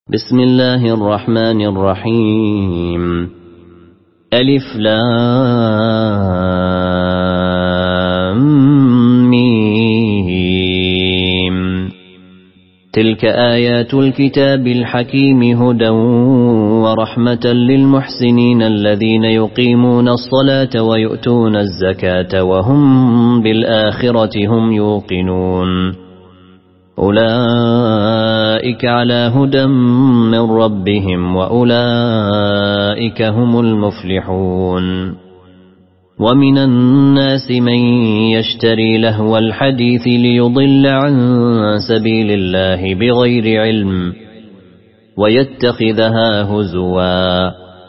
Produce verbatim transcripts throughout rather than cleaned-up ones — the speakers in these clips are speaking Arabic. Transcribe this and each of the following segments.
بسم الله الرحمن الرحيم. ألف لام ميم. تلك آيات الكتاب الحكيم هدى ورحمة للمحسنين الذين يقيمون الصلاة ويؤتون الزكاة وهم بالآخرة هم يوقنون. أولئك على هدى من ربهم وأولئك هم المفلحون. ومن الناس من يشتري لهو الحديث ليضل عن سبيل الله بغير علم ويتخذها هزوا،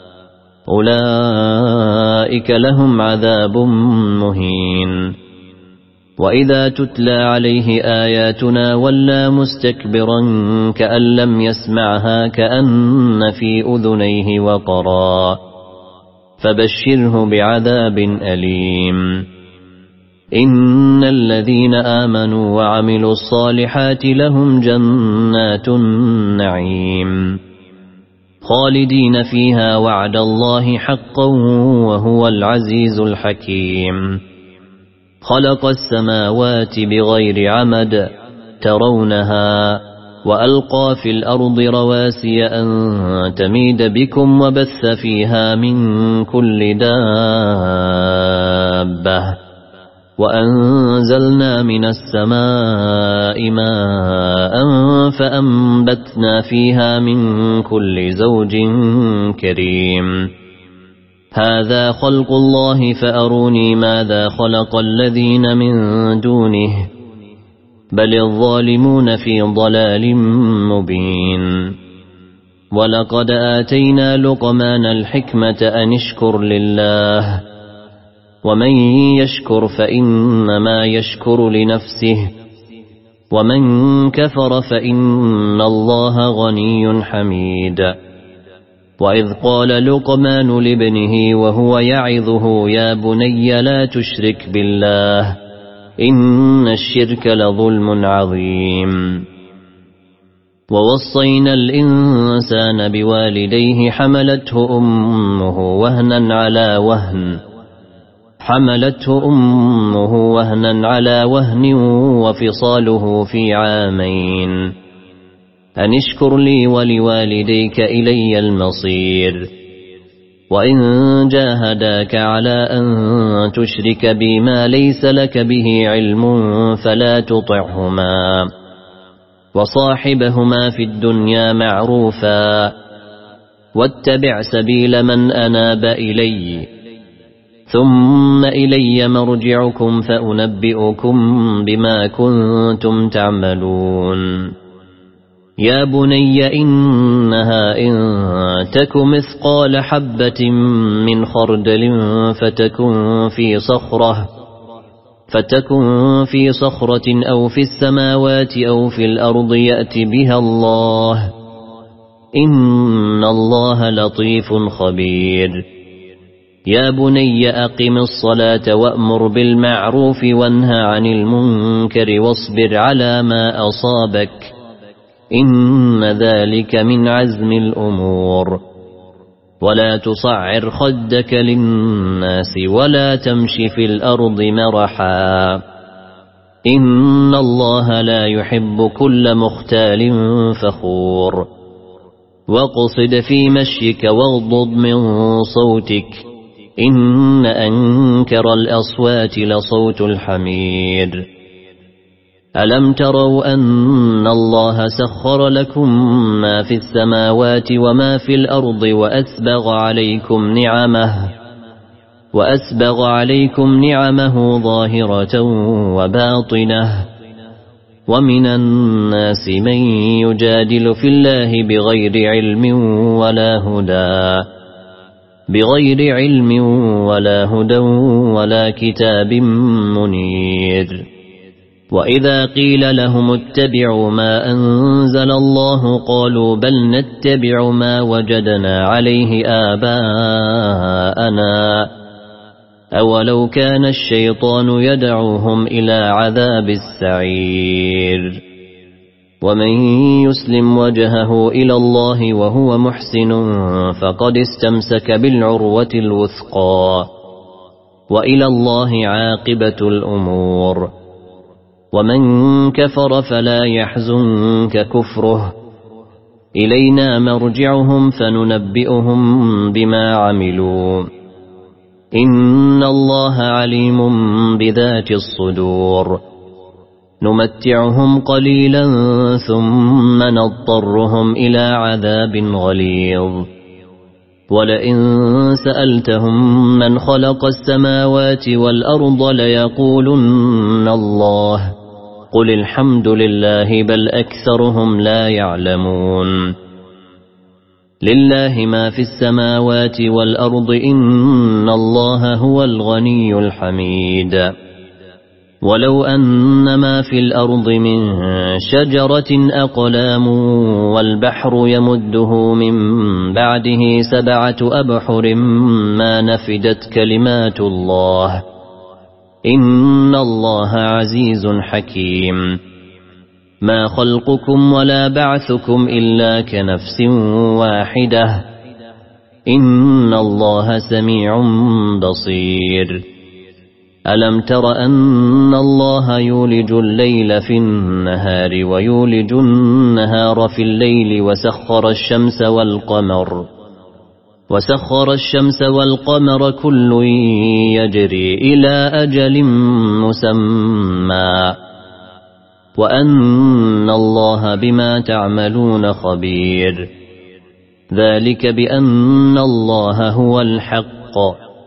أولئك لهم عذاب مهين. وإذا تتلى عليه آياتنا ولى مستكبرا كأن لم يسمعها كأن في أذنيه وقرا، فبشره بعذاب أليم. إن الذين آمنوا وعملوا الصالحات لهم جنات النعيم خالدين فيها وعد الله حقا وهو العزيز الحكيم. خلق السماوات بغير عمد ترونها وألقى في الأرض رواسي أن تميد بكم وبث فيها من كل دابة وأنزلنا من السماء ماء فأنبتنا فيها من كل زوج كريم. هذا خلق الله فأروني ماذا خلق الذين من دونه بل الظالمون في ضلال مبين. ولقد آتينا لقمان الحكمة أن اشكر لله ومن يشكر فإنما يشكر لنفسه ومن كفر فإن الله غني حميد. وإذ قال لقمان لابنه وهو يعظه يا بني لا تشرك بالله إن الشرك لظلم عظيم. ووصينا الإنسان بوالديه حملته أمه وهنا على وهن حملته أمه وهنا على وهن وفصاله في عامين أن اشكر لي ولوالديك إلي المصير. وإن جاهداك على أن تشرك بي ما ليس لك به علم فلا تطعهما وصاحبهما في الدنيا معروفا واتبع سبيل من أناب إلي ثم إلي مرجعكم فأنبئكم بما كنتم تعملون. يا بني إنها إن تك مثقال حبة من خردل فتكن في صخرة فتكن في صخرة أو في السماوات أو في الأرض يأت بها الله إن الله لطيف خبير. يا بني أقم الصلاة وأمر بالمعروف وانهى عن المنكر واصبر على ما أصابك إن ذلك من عزم الأمور. ولا تصعر خدك للناس ولا تمش في الأرض مرحا إن الله لا يحب كل مختال فخور. واقصد في مشيك واغضض من صوتك إن أنكر الأصوات لصوت الحمير. ألم تروا أن الله سخر لكم ما في السماوات وما في الأرض وأسبغ عليكم نعمه وأسبغ عليكم نعمه ظاهرة وباطنة ومن الناس من يجادل في الله بغير علم ولا هدى بغير علم ولا هدى ولا كتاب منير. وإذا قيل لهم اتبعوا ما أنزل الله قالوا بل نتبع ما وجدنا عليه آباءنا أولو كان الشيطان يدعوهم إلى عذاب السعير. ومن يسلم وجهه إلى الله وهو محسن فقد استمسك بالعروة الوثقى وإلى الله عاقبة الأمور. ومن كفر فلا يحزنك كفره، إلينا مرجعهم فننبئهم بما عملوا، إن الله عليم بذات الصدور. نمتعهم قليلا ثم نضطرهم إلى عذاب غليظ. ولئن سألتهم من خلق السماوات والأرض ليقولن الله، قل الحمد لله بل أكثرهم لا يعلمون. لله ما في السماوات والأرض إن الله هو الغني الحميد. ولو أن ما في الأرض من شجرة أقلام والبحر يمده من بعده سبعة أبحر ما نفدت كلمات الله، إن الله عزيز حكيم. ما خلقكم ولا بعثكم إلا كنفس واحدة، إن الله سميع بصير. ألم تر أن الله يولج الليل في النهار ويولج النهار في الليل وسخر الشمس والقمر وسخر الشمس والقمر كل يجري إلى أجل مسمى وأن الله بما تعملون خبير. ذلك بأن الله هو الحق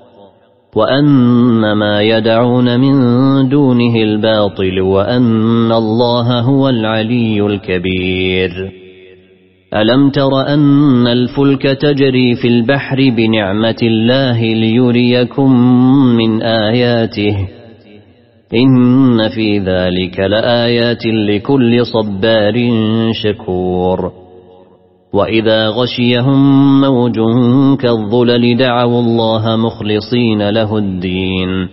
وأن ما يدعون من دونه الباطل وأن الله هو العلي الكبير. ألم تر أن الفلك تجري في البحر بنعمة الله ليريكم من آياته، إن في ذلك لآيات لكل صبار شكور. وإذا غشيهم موج كالظلل دعوا الله مخلصين له الدين،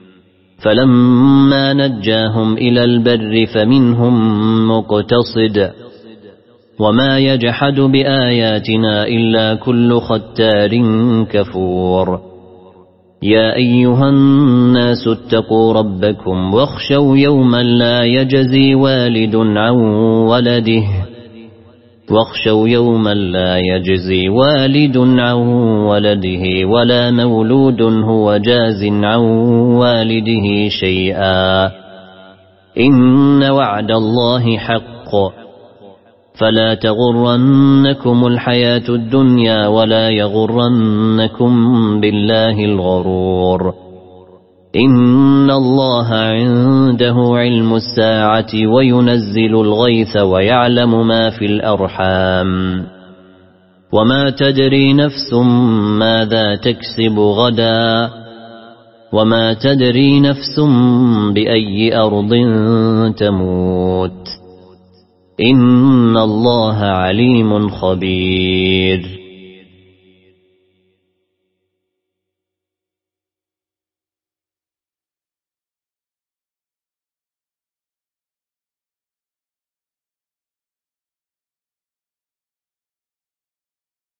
فلما نجاهم إلى البر فمنهم مقتصد، وما يجحد بآياتنا إلا كل ختار كفور. يا أيها الناس اتقوا ربكم واخشوا يوما لا يجزي والد عن ولده واخشوا يوما لا يجزي والد عن ولده ولا مولود هو جاز عن والده شيئا، إن وعد الله حق، فلا تغرنكم الحياة الدنيا ولا يغرنكم بالله الغرور. إن الله عنده علم الساعة وينزل الغيث ويعلم ما في الأرحام، وما تدري نفس ماذا تكسب غدا، وما تدري نفس بأي أرض تموت، إن الله عليم خبير.